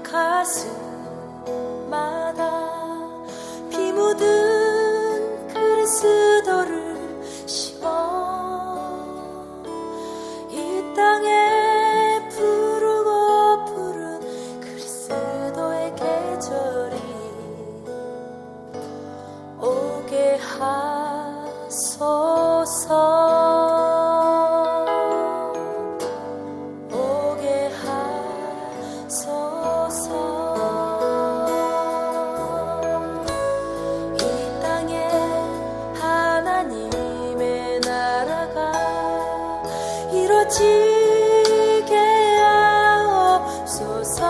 가슴마다 피 묻은 그리스도를 심어 이 땅에 부르고 푸른 그리스도의 계절이 오게 하소서. 지게 하옵소서.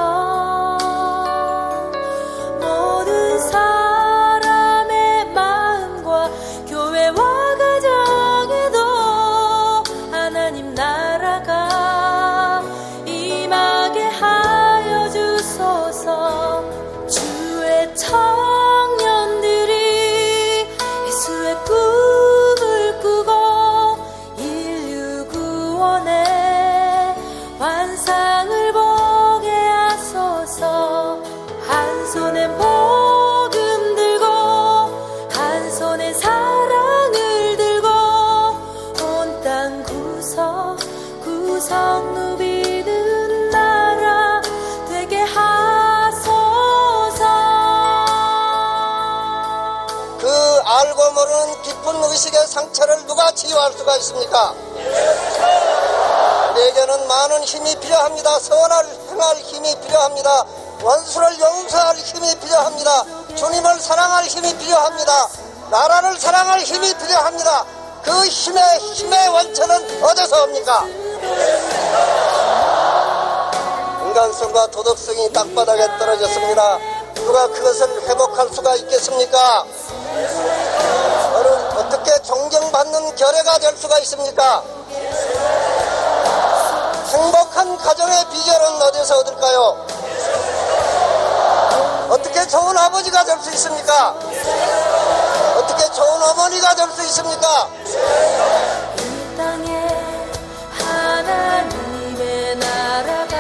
모든 사람의 마음과 교회와 가정에도 하나님 나라가 임하게 하여 주소서. 주의 청년들이 예수의 꿈을 꾸고 환상을 보게 하소서. 한 손에 복음 들고 한 손에 사랑을 들고 온 땅 구석구석 누비는 나라 되게 하소서. 그 알고 모르는 깊은 의식의 상처를 누가 치유할 수가 있습니까? 우리에게는 많은 힘이 필요합니다. 선을 행할 힘이 필요합니다. 원수를 용서할 힘이 필요합니다. 주님을 사랑할 힘이 필요합니다. 나라를 사랑할 힘이 필요합니다. 그 힘의 원천은 어디서 옵니까? 인간성과 도덕성이 땅바닥에 떨어졌습니다. 누가 그것을 회복할 수가 있겠습니까? 어떻게 존경받는 결례가 될 수가 있습니까? 행복한 가정의 비결은 어디서 얻을까요? 어떻게 좋은 아버지가 될 수 있습니까? 어떻게 좋은 어머니가 될 수 있습니까? 이 땅에 하나님의 나라가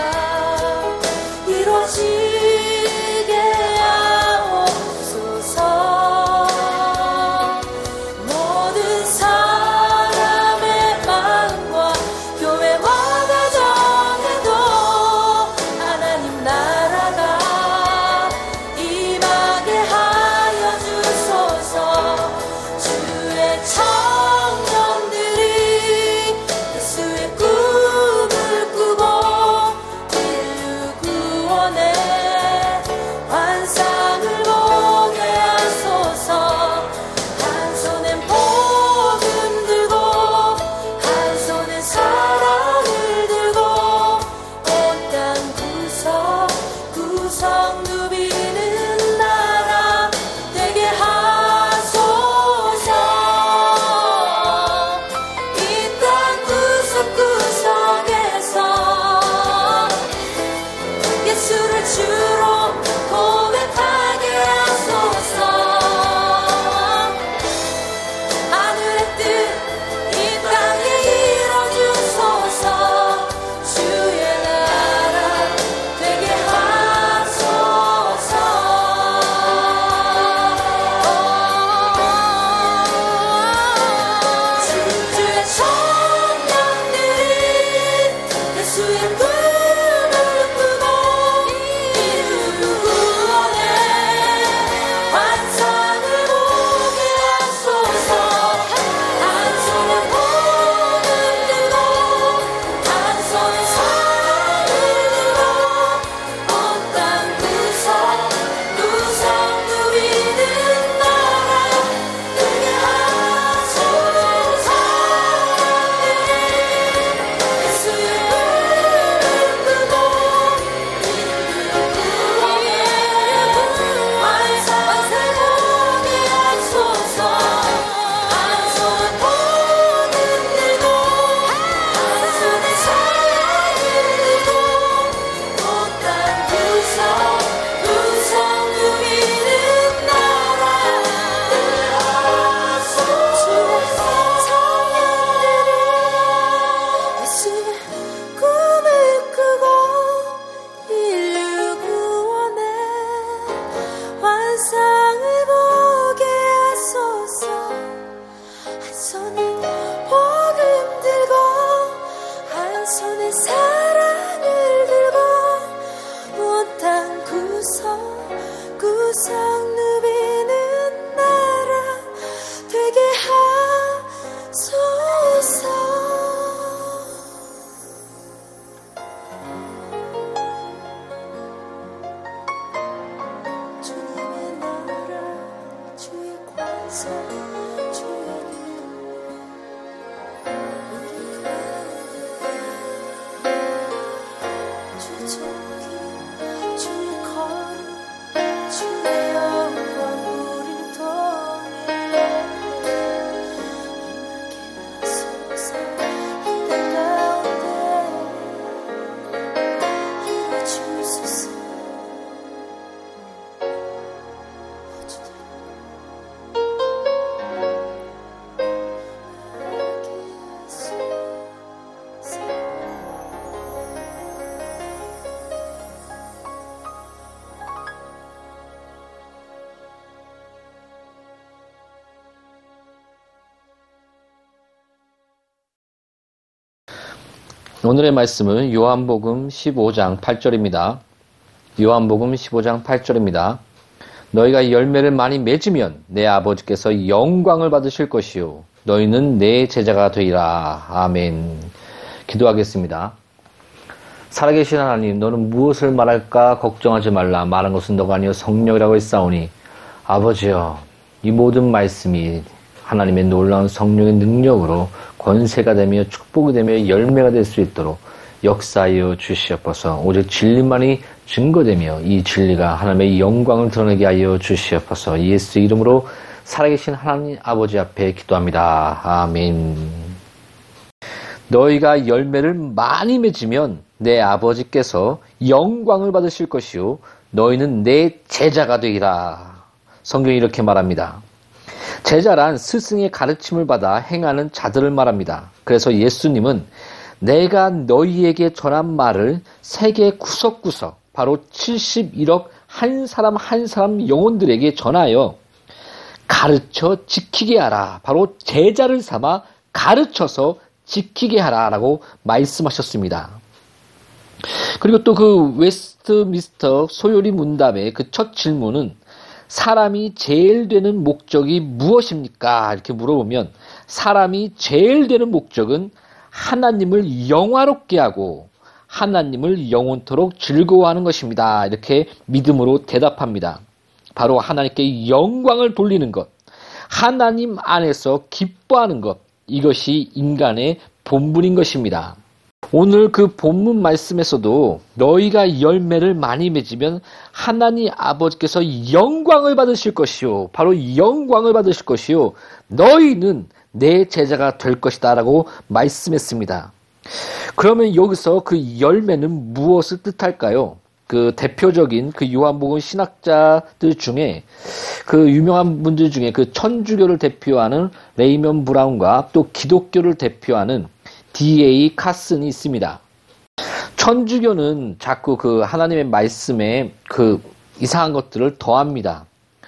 이루어지게 하옵소서. 모든 사람의 마음과 교회와 가정에도 하나님 나라가 임하게 하여 주소서. 주의 청년들이 예수의 꿈을 꾸고 인류 구원의 환상을 보게 하소서. 한 손엔 복음 들고 한 손엔 사랑을 들고 온 땅 구석구석 누비는 나라 되게 하소서. 이 땅 구석구석에서 예수를 주로 고백하게 하소서. 하늘의 뜻 이 땅에 이뤄주소서. 주의 나라 되게 하소서. 주의 청년들이 예수의 꿈을 꾸고 인류 주의 거룩 주의 영광 우리를 통해 임하게 하소서. 이 땅 가운데 주소서. 오늘의 말씀은 요한복음 15장 8절입니다. 요한복음 15장 8절입니다. 너희가 열매를 많이 맺으면 내 아버지께서 영광을 받으실 것이요 너희는 내 제자가 되리라. 아멘. 기도하겠습니다. 살아계신 하나님, 너는 무엇을 말할까 걱정하지 말라. 말한 것은 너가 아니요 성령이라고 했사오니 아버지여, 이 모든 말씀이 하나님의 놀라운 성령의 능력으로 권세가 되며 축복이 되며 열매가 될 수 있도록 역사하여 주시옵소서. 오직 진리만이 증거되며 이 진리가 하나님의 영광을 드러내게 하여 주시옵소서. 예수 이름으로 살아계신 하나님 아버지 앞에 기도합니다. 아멘. 너희가 열매를 많이 맺으면 내 아버지께서 영광을 받으실 것이요 너희는 내 제자가 되리라. 성경이 이렇게 말합니다. 제자란 스승의 가르침을 받아 행하는 자들을 말합니다. 그래서 예수님은 내가 너희에게 전한 말을 세계 구석구석 바로 71억 한 사람 한 사람 영혼들에게 전하여 가르쳐 지키게 하라. 바로 제자를 삼아 가르쳐서 지키게 하라라고 말씀하셨습니다. 그리고 또 그 웨스트민스터 소요리 문답의 그 첫 질문은 사람이 제일 되는 목적이 무엇입니까? 이렇게 물어보면 사람이 제일 되는 목적은 하나님을 영화롭게 하고 하나님을 영원토록 즐거워하는 것입니다. 이렇게 믿음으로 대답합니다. 바로 하나님께 영광을 돌리는 것, 하나님 안에서 기뻐하는 것, 이것이 인간의 본분인 것입니다. 오늘 그 본문 말씀에서도 너희가 열매를 많이 맺으면 하나님 아버지께서 영광을 받으실 것이요 바로 영광을 받으실 것이요 너희는 내 제자가 될 것이다 라고 말씀했습니다. 그러면 여기서 그 열매는 무엇을 뜻할까요? 그 대표적인 그 요한복음 신학자들 중에 그 유명한 분들 중에 그 천주교를 대표하는 레이먼 브라운과 또 기독교를 대표하는 D.A. 카슨이 있습니다. 천주교는 자꾸 그 하나님의 말씀에 그 이상한 것들을 더합니다.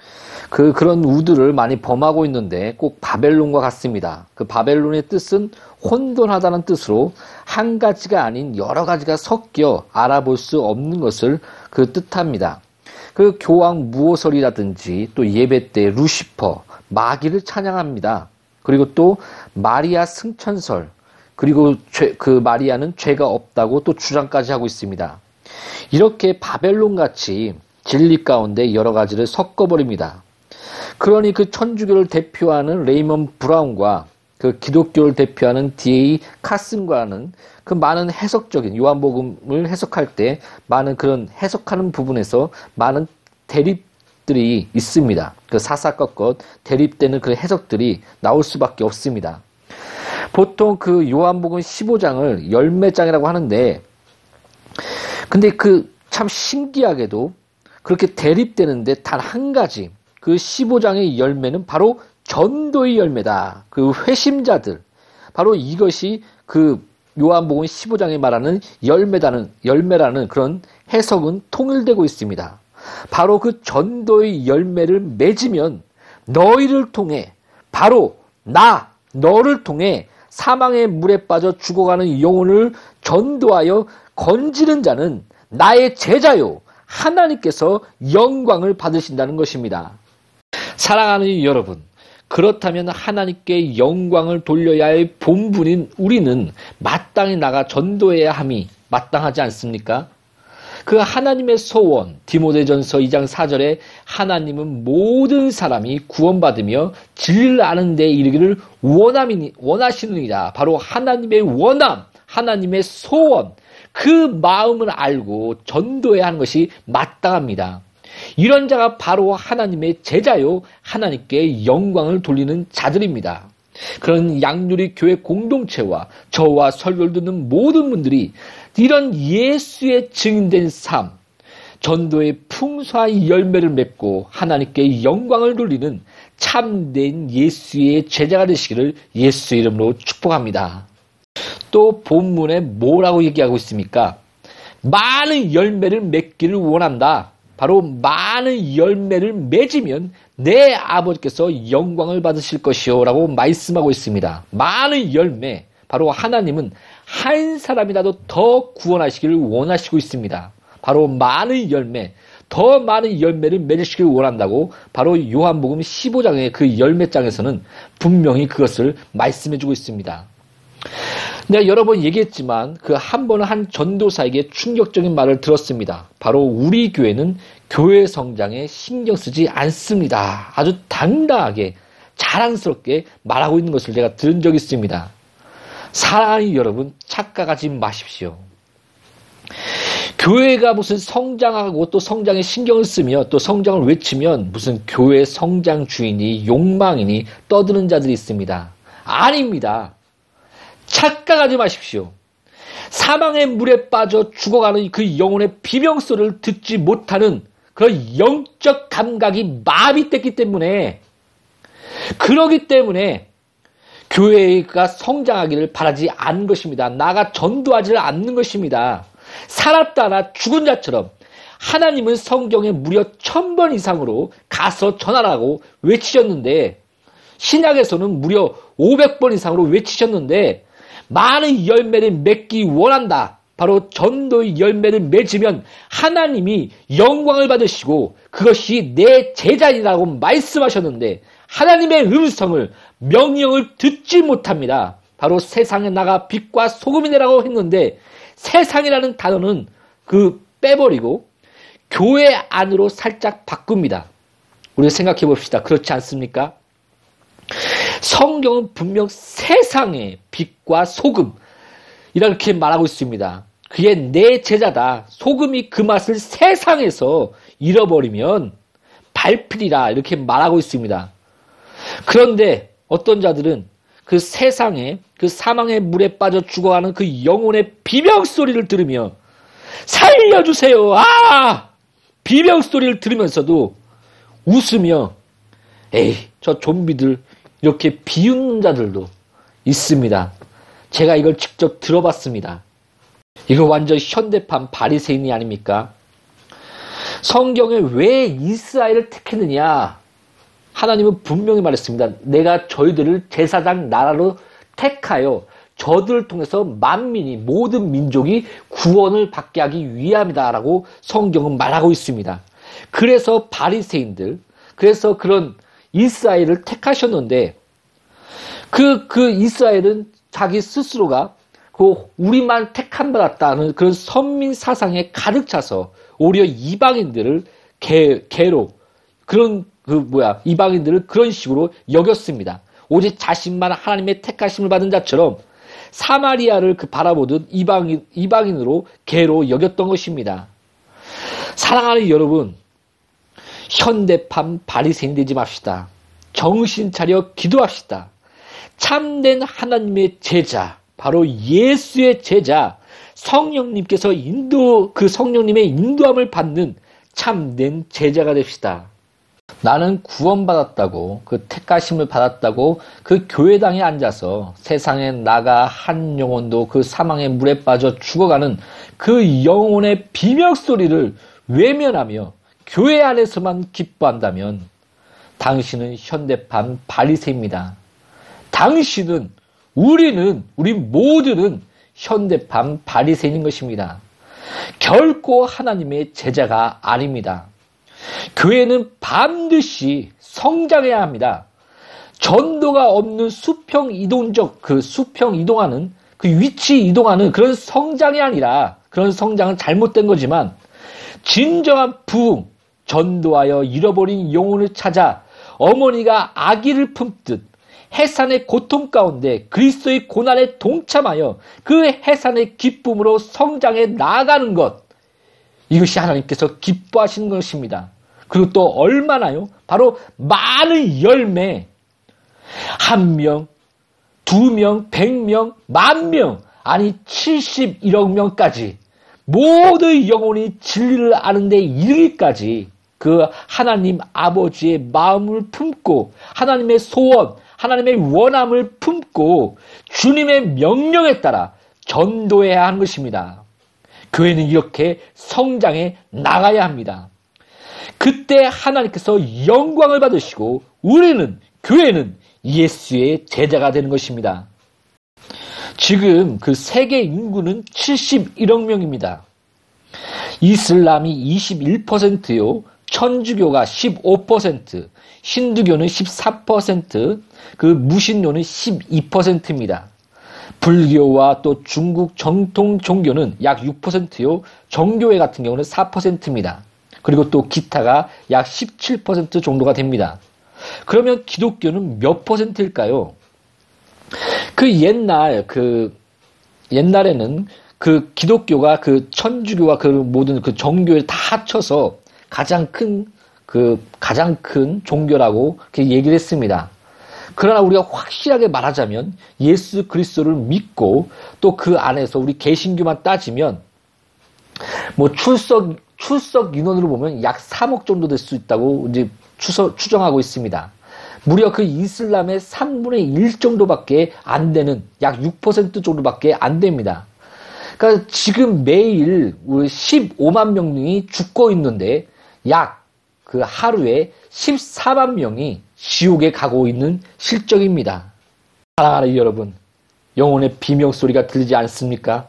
그런 우들을 많이 범하고 있는데 꼭 바벨론과 같습니다. 그 바벨론의 뜻은 혼돈하다는 뜻으로 한 가지가 아닌 여러 가지가 섞여 알아볼 수 없는 것을 그 뜻합니다. 그 교황 무호설이라든지 또 예배 때 루시퍼, 마귀를 찬양합니다. 그리고 또 마리아 승천설, 그리고 그 마리아는 죄가 없다고 또 주장까지 하고 있습니다. 이렇게 바벨론같이 진리 가운데 여러 가지를 섞어버립니다. 그러니 그 천주교를 대표하는 레이먼 브라운과 그 기독교를 대표하는 D.A. 카슨과는 그 많은 해석적인 요한복음을 해석할 때 많은 그런 해석하는 부분에서 많은 대립들이 있습니다. 그 사사건건 대립되는 그 해석들이 나올 수밖에 없습니다. 보통 그 요한복음 15장을 열매장이라고 하는데 근데 그 참 신기하게도 그렇게 대립되는데 단 한 가지 그 15장의 열매는 바로 전도의 열매다. 그 회심자들 바로 이것이 그 요한복음 15장에 말하는 열매라는 그런 해석은 통일되고 있습니다. 바로 그 전도의 열매를 맺으면 너희를 통해 바로 너를 통해 사망의 물에 빠져 죽어가는 영혼을 전도하여 건지는 자는 나의 제자요 하나님께서 영광을 받으신다는 것입니다. 사랑하는 여러분, 그렇다면 하나님께 영광을 돌려야 할 본분인 우리는 마땅히 나가 전도해야 함이 마땅하지 않습니까? 그 하나님의 소원, 디모데전서 2장 4절에 하나님은 모든 사람이 구원받으며 진리를 아는 데 이르기를 원하시느니라. 바로 하나님의 원함, 하나님의 소원, 그 마음을 알고 전도해야 하는 것이 마땅합니다. 이런 자가 바로 하나님의 제자요, 하나님께 영광을 돌리는 자들입니다. 그런 양누리 교회 공동체와 저와 설교를 듣는 모든 분들이 이런 예수의 증인된 삶, 전도의 풍성한 열매를 맺고 하나님께 영광을 돌리는 참된 예수의 제자가 되시기를 예수 이름으로 축복합니다. 또 본문에 뭐라고 얘기하고 있습니까? 많은 열매를 맺기를 원한다. 바로 많은 열매를 맺으면 내 아버지께서 영광을 받으실 것이요 라고 말씀하고 있습니다. 많은 열매, 바로 하나님은 한 사람이라도 더 구원하시기를 원하시고 있습니다. 바로 많은 열매, 더 많은 열매를 맺으시기를 원한다고 바로 요한복음 15장의 그 열매장에서는 분명히 그것을 말씀해주고 있습니다. 내가 여러 번 얘기했지만 그 한 번은 한 전도사에게 충격적인 말을 들었습니다. 바로 우리 교회는 교회 성장에 신경 쓰지 않습니다. 아주 당당하게 자랑스럽게 말하고 있는 것을 제가 들은 적이 있습니다. 사랑하는 여러분, 착각하지 마십시오. 교회가 무슨 성장하고 또 성장에 신경을 쓰며 또 성장을 외치면 무슨 교회 성장 주인이 욕망이니 떠드는 자들이 있습니다. 아닙니다. 착각하지 마십시오. 사망의 물에 빠져 죽어가는 그 영혼의 비명소리를 듣지 못하는 그런 영적 감각이 마비됐기 때문에, 그러기 때문에 교회가 성장하기를 바라지 않는 것입니다. 나가 전도하지를 않는 것입니다. 살았다나 죽은 자처럼 하나님은 성경에 무려 1000번 이상으로 가서 전하라고 외치셨는데, 신약에서는 무려 500번 이상으로 외치셨는데, 많은 열매를 맺기 원한다. 바로 전도의 열매를 맺으면 하나님이 영광을 받으시고 그것이 내 제자이라고 말씀하셨는데, 하나님의 음성을, 명령을 듣지 못합니다. 바로 세상에 나가 빛과 소금이 되라고 했는데, 세상이라는 단어는 빼버리고 교회 안으로 살짝 바꿉니다. 우리가 생각해 봅시다. 그렇지 않습니까? 성경은 분명 세상의 빛과 소금 이렇게 말하고 있습니다. 그게 내 제자다. 소금이 그 맛을 세상에서 잃어버리면 발필이라 이렇게 말하고 있습니다. 그런데 어떤 자들은 그 세상에 그 사망의 물에 빠져 죽어가는 그 영혼의 비명소리를 들으며 살려주세요. 비명소리를 들으면서도 웃으며 에이 저 좀비들 이렇게 비웃는 자들도 있습니다. 제가 이걸 직접 들어봤습니다. 이거 완전 현대판 바리새인이 아닙니까? 성경에 왜 이스라엘을 택했느냐? 하나님은 분명히 말했습니다. 내가 저희들을 제사장 나라로 택하여 저들을 통해서 만민이, 모든 민족이 구원을 받게 하기 위함이다라고 성경은 말하고 있습니다. 그래서 바리새인들, 그래서 그런 이스라엘을 택하셨는데, 그 이스라엘은 자기 스스로가 우리만 택함 받았다는 그런 선민 사상에 가득 차서 오히려 이방인들을 개로 이방인들을 그런 식으로 여겼습니다. 오직 자신만 하나님의 택하심을 받은 자처럼 사마리아를 바라보듯 이방인으로 개로 여겼던 것입니다. 사랑하는 여러분, 현대판 바리새인 되지 맙시다. 정신 차려 기도합시다. 참된 하나님의 제자, 바로 예수의 제자, 성령님께서 그 성령님의 인도함을 받는 참된 제자가 됩시다. 나는 구원받았다고, 그 택하심을 받았다고 그 교회당에 앉아서 세상에 나가 한 영혼도 그 사망의 물에 빠져 죽어가는 그 영혼의 비명소리를 외면하며 교회 안에서만 기뻐한다면 당신은 현대판 바리새입니다. 우리 모두는 현대판 바리새인인 것입니다. 결코 하나님의 제자가 아닙니다. 교회는 반드시 성장해야 합니다. 전도가 없는 수평 이동하는 그 위치 이동하는 그런 성장이 아니라, 그런 성장은 잘못된 거지만 진정한 부흥, 전도하여 잃어버린 영혼을 찾아 어머니가 아기를 품듯 해산의 고통 가운데 그리스도의 고난에 동참하여 그 해산의 기쁨으로 성장해 나아가는 것, 이것이 하나님께서 기뻐하시는 것입니다. 그리고 또 얼마나요? 바로 많은 열매, 1명, 2명, 100명, 10,000명, 아니 71억 명까지 모든 영혼이 진리를 아는 데 이르기까지 그 하나님 아버지의 마음을 품고 하나님의 소원, 하나님의 원함을 품고 주님의 명령에 따라 전도해야 하는 것입니다. 교회는 이렇게 성장해 나가야 합니다. 그때 하나님께서 영광을 받으시고 우리는, 교회는 예수의 제자가 되는 것입니다. 지금 그 세계 인구는 71억 명입니다. 이슬람이 21%요, 천주교가 15%, 힌두교는 14%, 그 무신론은 12%입니다. 불교와 또 중국 정통 종교는 약 6%요, 정교회 같은 경우는 4%입니다. 그리고 또 기타가 약 17% 정도가 됩니다. 그러면 기독교는 몇 %일까요? 옛날에는 그 기독교가 그 천주교와 그 모든 그 종교를 다 합쳐서 가장 큰 종교라고 그렇게 얘기를 했습니다. 그러나 우리가 확실하게 말하자면 예수 그리스도를 믿고 또 그 안에서 우리 개신교만 따지면 뭐 출석 인원으로 보면 약 3억 정도 될 수 있다고 이제 추정하고 있습니다. 무려 그 이슬람의 3분의 1 정도밖에 안 되는, 약 6% 정도밖에 안 됩니다. 그러니까 지금 매일 15만 명이 죽고 있는데 약 그 하루에 14만 명이 지옥에 가고 있는 실정입니다. 사랑하는 여러분, 영혼의 비명소리가 들리지 않습니까?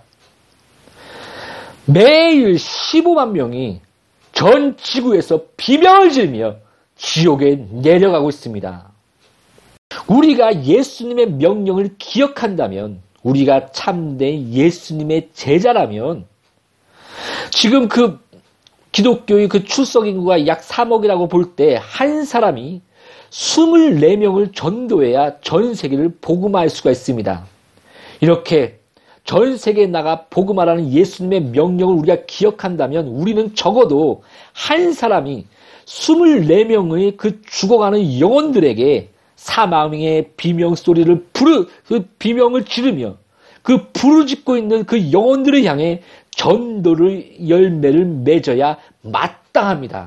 매일 15만 명이 전 지구에서 비명을 지르며 지옥에 내려가고 있습니다. 우리가 예수님의 명령을 기억한다면, 우리가 참된 예수님의 제자라면, 지금 그 기독교의 그 출석 인구가 약 3억이라고 볼 때 한 사람이 24명을 전도해야 전 세계를 복음화할 수가 있습니다. 이렇게 전 세계에 나가 복음화라는 예수님의 명령을 우리가 기억한다면 우리는 적어도 한 사람이 24명의 그 죽어가는 영혼들에게 사망의 비명소리를 그 비명을 지르며 그 부르짖고 있는 그 영혼들을 향해 전도를 열매를 맺어야 마땅합니다.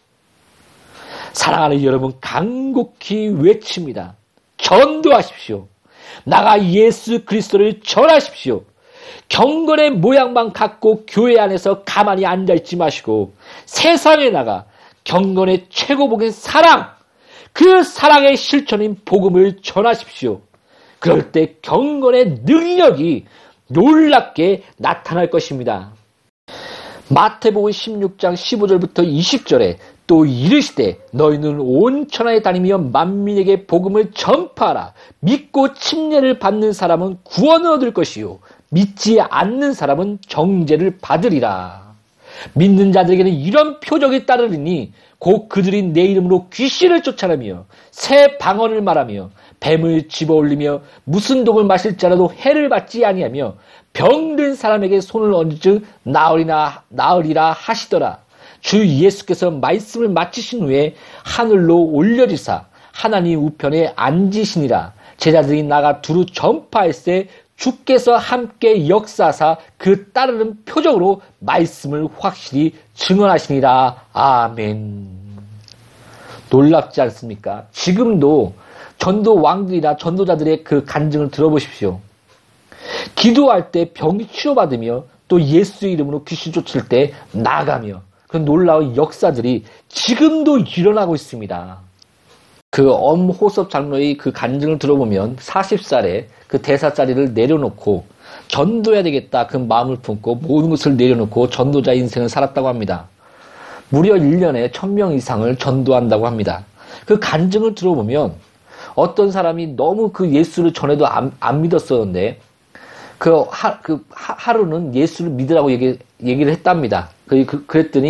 사랑하는 여러분, 간곡히 외칩니다. 전도하십시오. 나가 예수 그리스도를 전하십시오. 경건의 모양만 갖고 교회 안에서 가만히 앉아있지 마시고 세상에 나가 경건의 최고복인 사랑, 그 사랑의 실천인 복음을 전하십시오. 그럴 때 경건의 능력이 놀랍게 나타날 것입니다. 마태복음 16장 15절부터 20절에 또 이르시되 너희는 온 천하에 다니며 만민에게 복음을 전파하라. 믿고 침례를 받는 사람은 구원을 얻을 것이요 믿지 않는 사람은 정죄를 받으리라. 믿는 자들에게는 이런 표적이 따르리니 곧 그들이 내 이름으로 귀신을 쫓아내며 새 방언을 말하며 뱀을 집어올리며 무슨 독을 마실지라도 해를 받지 아니하며 병든 사람에게 손을 얹을 나으리라 하시더라. 주 예수께서 말씀을 마치신 후에 하늘로 올려지사 하나님 우편에 앉으시니라. 제자들이 나가 두루 전파할세 주께서 함께 역사하사 그 따르는 표적으로 말씀을 확실히 증언하시니라. 아멘. 놀랍지 않습니까? 지금도 전도 왕들이나 전도자들의 그 간증을 들어보십시오. 기도할 때 병이 치료받으며 또 예수의 이름으로 귀신 쫓을 때 나가며 그 놀라운 역사들이 지금도 일어나고 있습니다. 그 엄호섭 장로의 그 간증을 들어보면 40살에 그 대사자리를 내려놓고 전도해야 되겠다 그 마음을 품고 모든 것을 내려놓고 전도자 인생을 살았다고 합니다. 무려 1년에 1000명 이상을 전도한다고 합니다. 그 간증을 들어보면 어떤 사람이 너무 그 예수를 전에도 안 믿었었는데 하루는 예수를 믿으라고 얘기를 했답니다. 그랬더니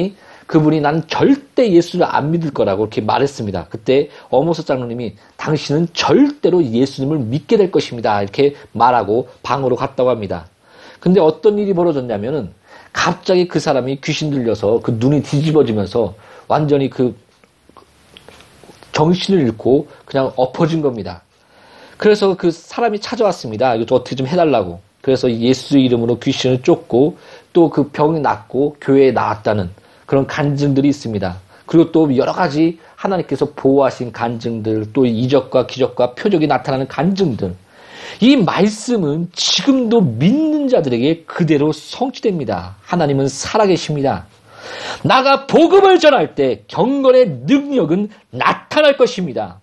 그분이 난 절대 예수를 안 믿을 거라고 이렇게 말했습니다. 그때 어모서 장로님이 당신은 절대로 예수님을 믿게 될 것입니다. 이렇게 말하고 방으로 갔다고 합니다. 근데 어떤 일이 벌어졌냐면은 갑자기 그 사람이 귀신 들려서 그 눈이 뒤집어지면서 완전히 그 정신을 잃고 그냥 엎어진 겁니다. 그래서 그 사람이 찾아왔습니다. 이거 어떻게 좀 해달라고. 그래서 예수 이름으로 귀신을 쫓고 또 그 병이 낫고 교회에 나왔다는 그런 간증들이 있습니다. 그리고 또 여러 가지 하나님께서 보호하신 간증들, 또 이적과 기적과 표적이 나타나는 간증들. 이 말씀은 지금도 믿는 자들에게 그대로 성취됩니다. 하나님은 살아계십니다. 나가 복음을 전할 때 경건의 능력은 나타날 것입니다.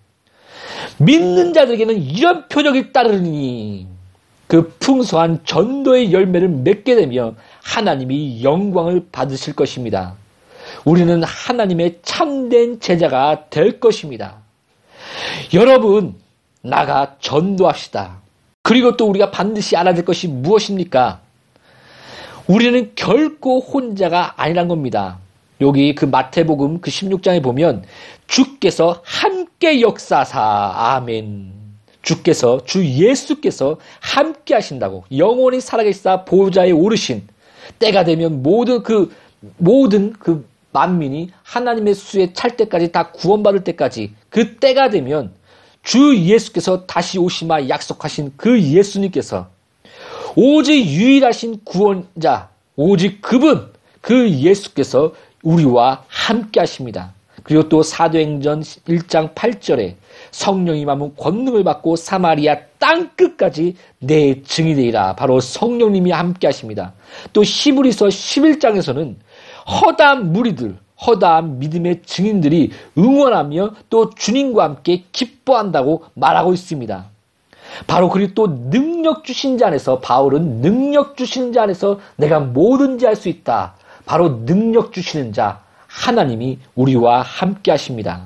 믿는 자들에게는 이런 표적이 따르니 그 풍성한 전도의 열매를 맺게 되며 하나님이 영광을 받으실 것입니다. 우리는 하나님의 참된 제자가 될 것입니다. 여러분, 나가 전도합시다. 그리고 또 우리가 반드시 알아야 될 것이 무엇입니까? 우리는 결코 혼자가 아니란 겁니다. 여기 그 마태복음 그 16장에 보면 주께서 함께 역사하사 아멘. 주께서 주 예수께서 함께 하신다고 영원히 살아계시다 보좌에 오르신 때가 되면 모든 그 만민이 하나님의 수에 찰 때까지 다 구원받을 때까지 그 때가 되면 주 예수께서 다시 오시마 약속하신 그 예수님께서 오직 유일하신 구원자 오직 그분 그 예수께서 우리와 함께 하십니다. 그리고 또 사도행전 1장 8절에 성령이 임하면 권능을 받고 사마리아 땅끝까지 내 증이 되리라. 바로 성령님이 함께 하십니다. 또 히브리서 11장에서는 허다한 무리들, 허다한 믿음의 증인들이 응원하며 또 주님과 함께 기뻐한다고 말하고 있습니다. 바로 그리고 또 능력 주신 자 안에서 바울은 능력 주신 자 안에서 내가 뭐든지 할 수 있다. 바로 능력 주시는 자 하나님이 우리와 함께 하십니다.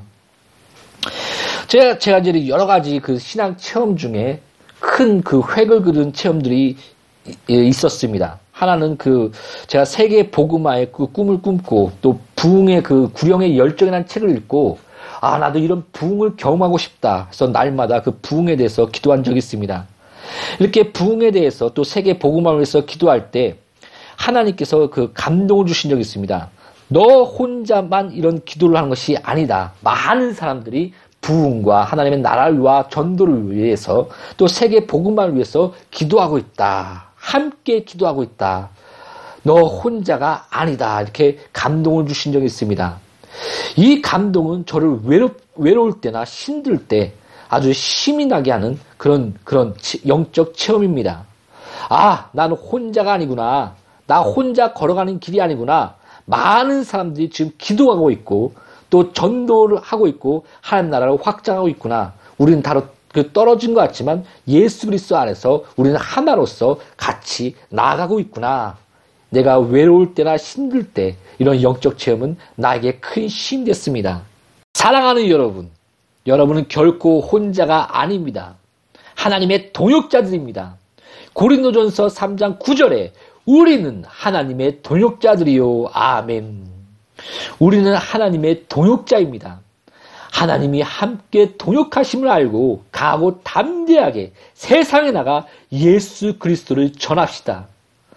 제가 이제 여러 가지 그 신앙 체험 중에 큰 그 획을 그은 체험들이 있었습니다. 하나는 제가 세계 복음화의 그 꿈을 꿈고 또 부흥의 그 구령의 열정이라는 책을 읽고 나도 이런 부흥을 경험하고 싶다. 그래서 날마다 그 부흥에 대해서 기도한 적이 있습니다. 이렇게 부흥에 대해서 또 세계 복음화를 위해서 기도할 때 하나님께서 그 감동을 주신 적이 있습니다. 너 혼자만 이런 기도를 하는 것이 아니다. 많은 사람들이 부흥과 하나님의 나라를 위하 전도를 위해서 또 세계 복음화를 위해서 기도하고 있다. 함께 기도하고 있다. 너 혼자가 아니다. 이렇게 감동을 주신 적이 있습니다. 이 감동은 저를 외로울 때나 힘들 때 아주 힘이 나게 하는 그런 영적 체험입니다. 나는 혼자가 아니구나. 나 혼자 걸어가는 길이 아니구나. 많은 사람들이 지금 기도하고 있고 또 전도를 하고 있고 하나님 나라를 확장하고 있구나. 우리는 다로 떨어진 것 같지만 예수 그리스도 안에서 우리는 하나로서 같이 나아가고 있구나. 내가 외로울 때나 힘들 때 이런 영적 체험은 나에게 큰 힘이 됐습니다. 사랑하는 여러분, 여러분은 결코 혼자가 아닙니다. 하나님의 동역자들입니다. 고린도전서 3장 9절에 우리는 하나님의 동역자들이요. 아멘. 우리는 하나님의 동역자입니다. 하나님이 함께 동역하심을 알고 강하고 담대하게 세상에 나가 예수 그리스도를 전합시다.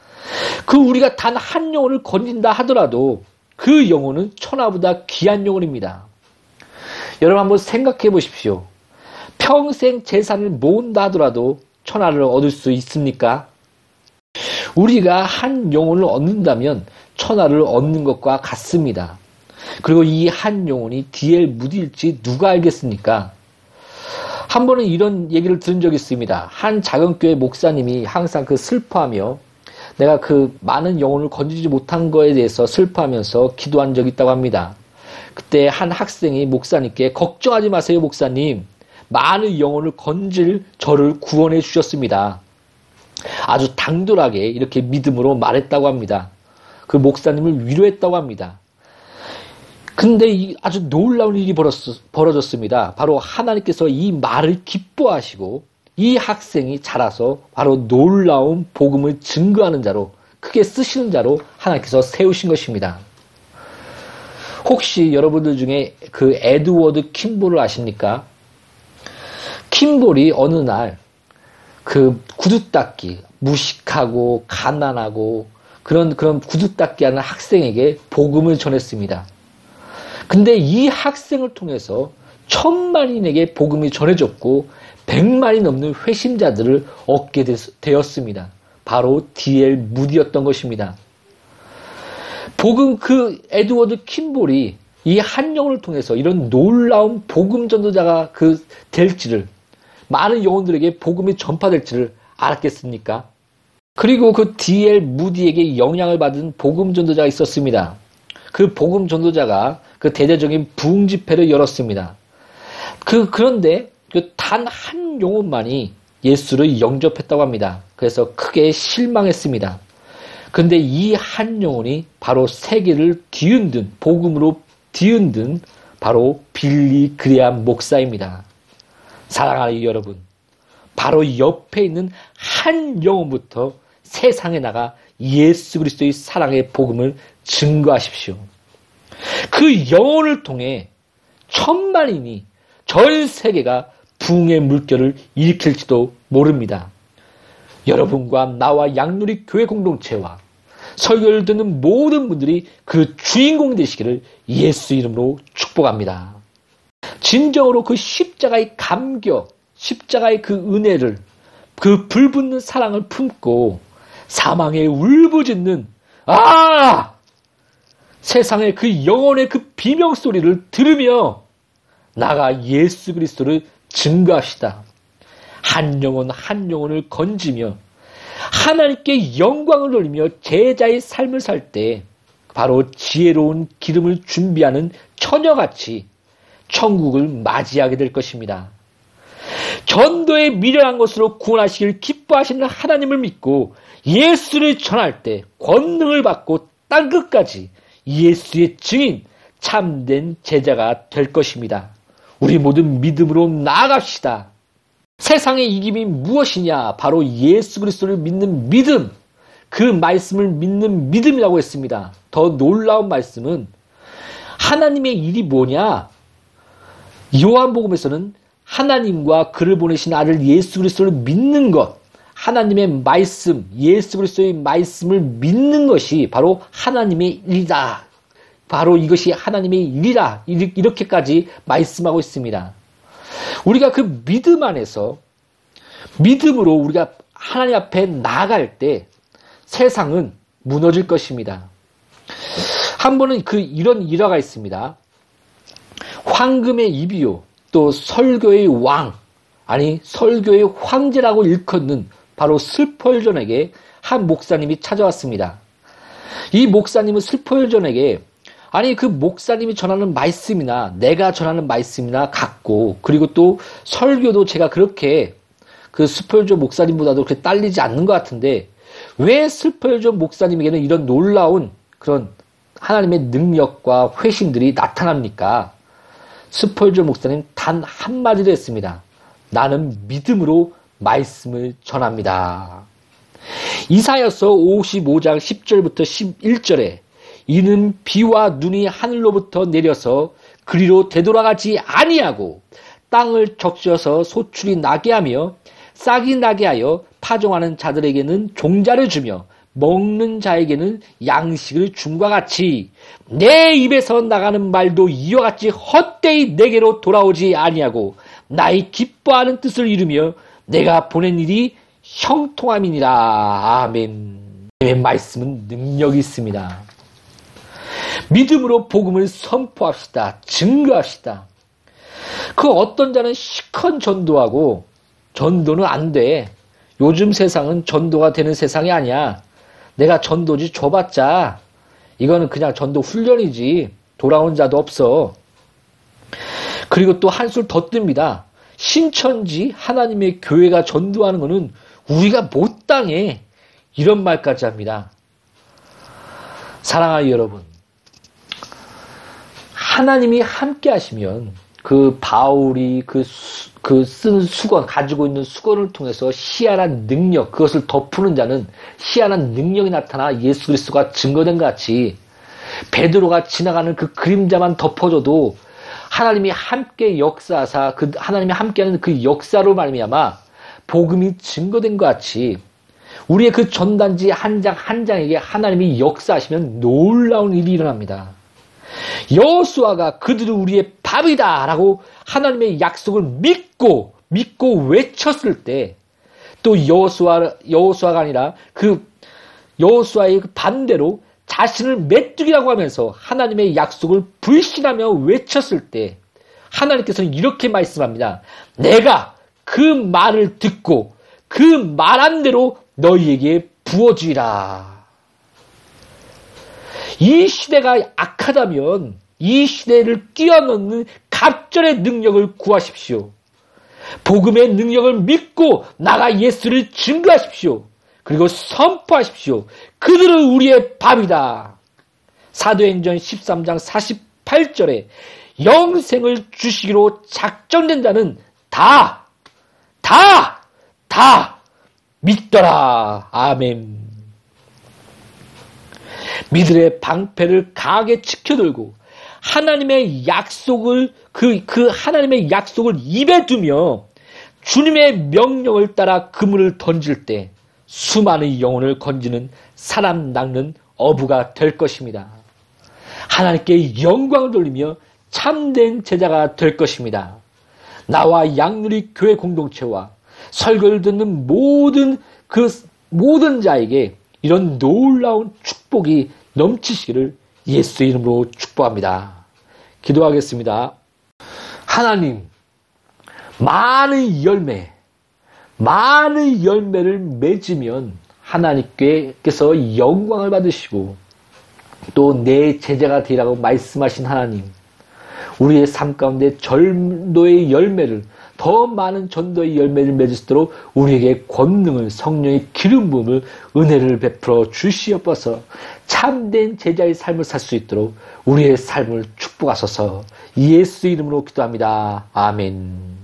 우리가 단 한 영혼을 건진다 하더라도 그 영혼은 천하보다 귀한 영혼입니다. 여러분 한번 생각해 보십시오. 평생 재산을 모은다 하더라도 천하를 얻을 수 있습니까? 우리가 한 영혼을 얻는다면 천하를 얻는 것과 같습니다. 그리고 이 한 영혼이 뒤에 무딜지 누가 알겠습니까? 한 번은 이런 얘기를 들은 적이 있습니다. 한 작은 교회 목사님이 항상 슬퍼하며 내가 많은 영혼을 건지지 못한 거에 대해서 슬퍼하면서 기도한 적이 있다고 합니다. 그때 한 학생이 목사님께 걱정하지 마세요 목사님. 많은 영혼을 건질 저를 구원해 주셨습니다. 아주 당돌하게 이렇게 믿음으로 말했다고 합니다. 그 목사님을 위로했다고 합니다. 근데 아주 놀라운 일이 벌어졌습니다. 바로 하나님께서 이 말을 기뻐하시고 이 학생이 자라서 바로 놀라운 복음을 증거하는 자로 크게 쓰시는 자로 하나님께서 세우신 것입니다. 혹시 여러분들 중에 그 에드워드 킴볼을 아십니까? 킴볼이 어느 날 그 구두닦기, 무식하고 가난하고 그런 구두닦기 하는 학생에게 복음을 전했습니다. 근데 이 학생을 통해서 1000만인에게 복음이 전해졌고 100만이 넘는 회심자들을 얻게 되었습니다. 바로 D.L. 무디였던 것입니다. 그 에드워드 킴볼이 이 한 영혼을 통해서 이런 놀라운 복음 전도자가 될지를, 많은 영혼들에게 복음이 전파될지를 알았겠습니까? 그리고 그 D.L. 무디에게 영향을 받은 복음 전도자가 있었습니다. 그 복음 전도자가 그 대대적인 부흥 집회를 열었습니다. 그런데 단 한 영혼만이 예수를 영접했다고 합니다. 그래서 크게 실망했습니다. 근데 이 한 영혼이 바로 세계를 뒤흔든, 복음으로 뒤흔든 바로 빌리 그레암 목사입니다. 사랑하는 여러분, 바로 옆에 있는 한 영혼부터 세상에 나가 예수 그리스도의 사랑의 복음을 증거하십시오. 그 영혼을 통해 1000만인이, 전 세계가 부흥의 물결을 일으킬지도 모릅니다. 여러분과 나와 양누리 교회 공동체와 설교를 듣는 모든 분들이 그 주인공 되시기를 예수 이름으로 축복합니다. 진정으로 그 십자가의 감격, 십자가의 그 은혜를, 그 불붙는 사랑을 품고 사망에 울부짖는 세상의 그 영혼의 그 비명소리를 들으며 나가 예수 그리스도를 증거합시다. 한 영혼 한 영혼을 건지며 하나님께 영광을 돌리며 제자의 삶을 살 때 바로 지혜로운 기름을 준비하는 처녀같이 천국을 맞이하게 될 것입니다. 전도에 미련한 것으로 구원하시길 기뻐하시는 하나님을 믿고 예수를 전할 때 권능을 받고 땅끝까지 예수의 증인, 참된 제자가 될 것입니다. 우리 모두 믿음으로 나아갑시다. 세상의 이김이 무엇이냐? 바로 예수 그리스도를 믿는 믿음, 그 말씀을 믿는 믿음이라고 했습니다. 더 놀라운 말씀은 하나님의 일이 뭐냐? 요한복음에서는 하나님과 그를 보내신 아들 예수 그리스도를 믿는 것, 하나님의 말씀, 예수 그리스도의 말씀을 믿는 것이 바로 하나님의 일이다. 바로 이것이 하나님의 일이라, 이렇게까지 말씀하고 있습니다. 우리가 그 믿음 안에서, 믿음으로 우리가 하나님 앞에 나아갈 때 세상은 무너질 것입니다. 한 번은 이런 일화가 있습니다. 황금의 이비요, 또 설교의 왕, 설교의 황제라고 일컫는 바로 슬펄전에게 한 목사님이 찾아왔습니다. 이 목사님은 슬펄전에게 그 목사님이 전하는 말씀이나 내가 전하는 말씀이나 같고, 그리고 또 설교도 제가 그렇게 그 슬펄전 목사님보다도 그렇게 딸리지 않는 것 같은데 왜 슬펄전 목사님에게는 이런 놀라운 그런 하나님의 능력과 회심들이 나타납니까? 스펄전 목사님 단 한마디로 했습니다. 나는 믿음으로 말씀을 전합니다. 이사야서 55장 10절부터 11절에 이는 비와 눈이 하늘로부터 내려서 그리로 되돌아가지 아니하고 땅을 적셔서 소출이 나게 하며 싹이 나게 하여 파종하는 자들에게는 종자를 주며 먹는 자에게는 양식을 줌과 같이 내 입에서 나가는 말도 이와 같이 헛되이 내게로 돌아오지 아니하고 나의 기뻐하는 뜻을 이루며 내가 보낸 일이 형통함이니라. 아멘. 말씀은 능력이 있습니다. 믿음으로 복음을 선포합시다. 증거합시다. 그 어떤 자는 시컨 전도하고 전도는 안 돼. 요즘 세상은 전도가 되는 세상이 아니야. 내가 전도지 줘봤자 이거는 그냥 전도 훈련이지 돌아온 자도 없어. 그리고 또 한술 더 뜹니다. 신천지 하나님의 교회가 전도하는 거는 우리가 못 당해. 이런 말까지 합니다. 사랑하는 여러분, 하나님이 함께 하시면 그 바울이 쓴 수건, 가지고 있는 수건을 통해서 희한한 능력, 그것을 덮는 자는 희한한 능력이 나타나 예수 그리스도가 증거된 것 같이 베드로가 지나가는 그 그림자만 덮어줘도 하나님이 함께 역사하사 그 하나님이 함께하는 그 역사로 말미암아 복음이 증거된 것 같이 우리의 그 전단지 한 장 한 장에게 하나님이 역사하시면 놀라운 일이 일어납니다. 여호수아가 그들은 우리의 밥이다라고 하나님의 약속을 믿고 외쳤을 때 또 여호수아가 아니라 그 여호수아의 반대로 자신을 메뚜기라고 하면서 하나님의 약속을 불신하며 외쳤을 때 하나님께서는 이렇게 말씀합니다. 내가 그 말을 듣고 그 말한 대로 너희에게 부어주리라. 이 시대가 악하다면 이 시대를 뛰어넘는 갑절의 능력을 구하십시오. 복음의 능력을 믿고 나가 예수를 증거하십시오. 그리고 선포하십시오. 그들은 우리의 밥이다. 사도행전 13장 48절에 영생을 주시기로 작정된 자는 다 믿더라. 아멘. 믿음의 방패를 강하게 지켜들고 하나님의 약속을 그 하나님의 약속을 입에 두며 주님의 명령을 따라 그물을 던질 때 수많은 영혼을 건지는 사람 낚는 어부가 될 것입니다. 하나님께 영광을 돌리며 참된 제자가 될 것입니다. 나와 양누리 교회 공동체와 설교를 듣는 모든 자에게 이런 놀라운 축복이 넘치시기를 예수 이름으로 축복합니다. 기도하겠습니다. 하나님, 많은 열매를 맺으면 하나님께서 영광을 받으시고 또 내 제자가 되라고 말씀하신 하나님, 우리의 삶 가운데 전도의 열매를 더 많은 전도의 열매를 맺을 수 있도록 우리에게 권능을 성령의 기름 부음을 은혜를 베풀어 주시옵소서. 참된 제자의 삶을 살 수 있도록 우리의 삶을 축복하소서. 예수 이름으로 기도합니다. 아멘.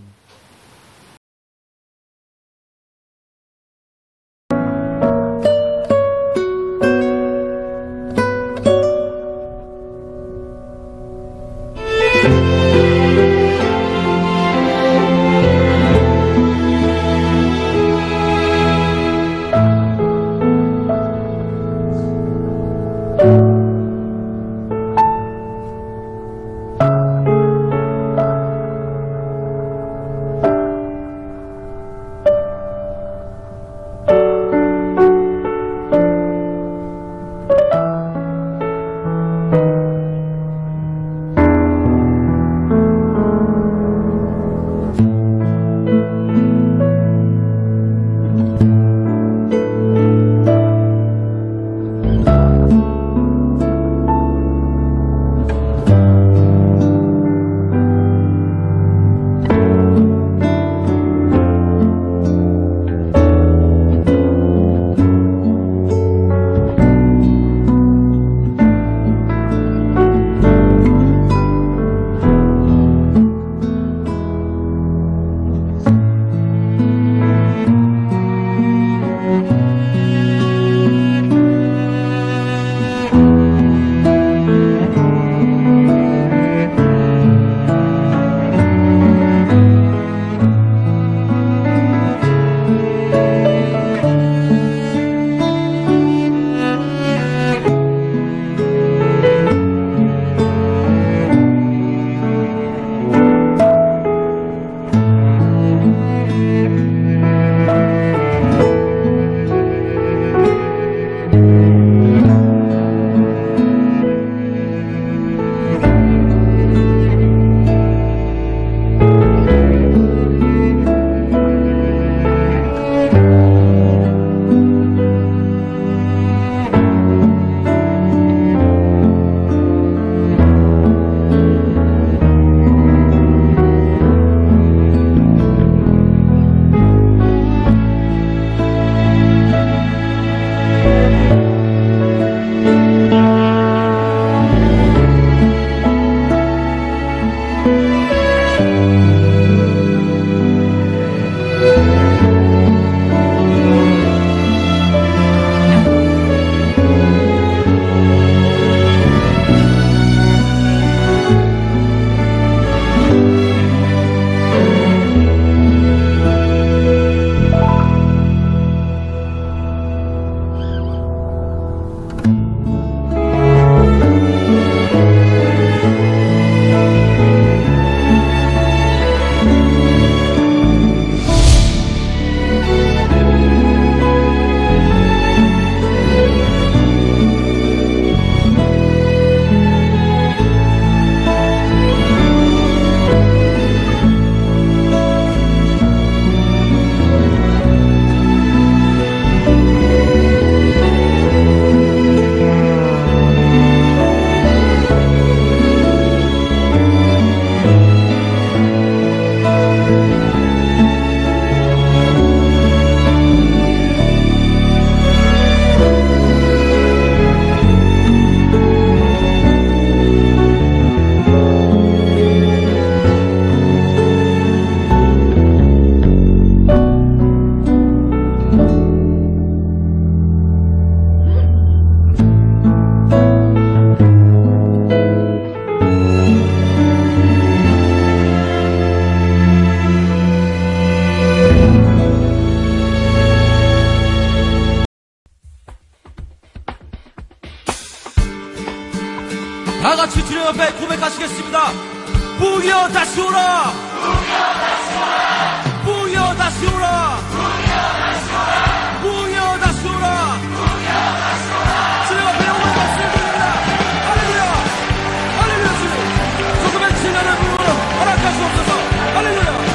고백하시겠습니다. 부여 다시 오라. 부여 다시 오라. 부여 다시 오라. 주님 앞에 영광 박수를 드립니다. 할렐루야. 할렐루야. 주님 조금의 지나는 부분으로 허락하시옵소서. 할렐루야.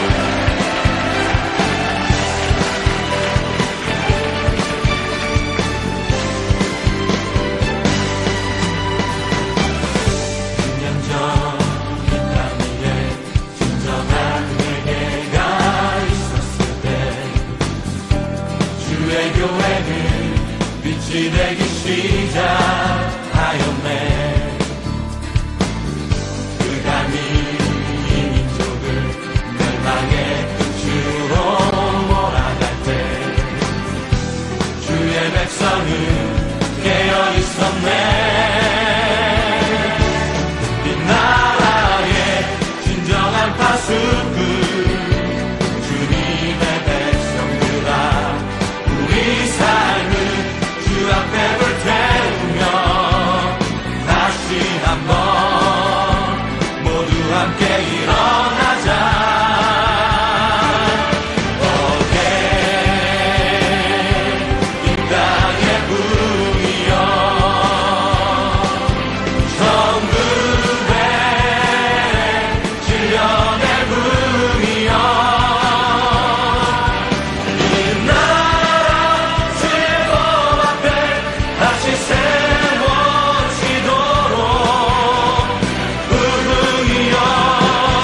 교회는 빛이 되기 시작하였네. 그가 이 민족을 멸망의 주로 몰아갈 때 주의 백성은 깨어 있었네. 이 나라의 진정한 파수꾼 주님의 백성들아, 우리 삶을 주 앞에 불태우며 다시 한번 모두 함께 일어나자. 세워지도록 부흥이여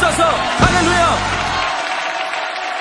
일어나서 할렐루야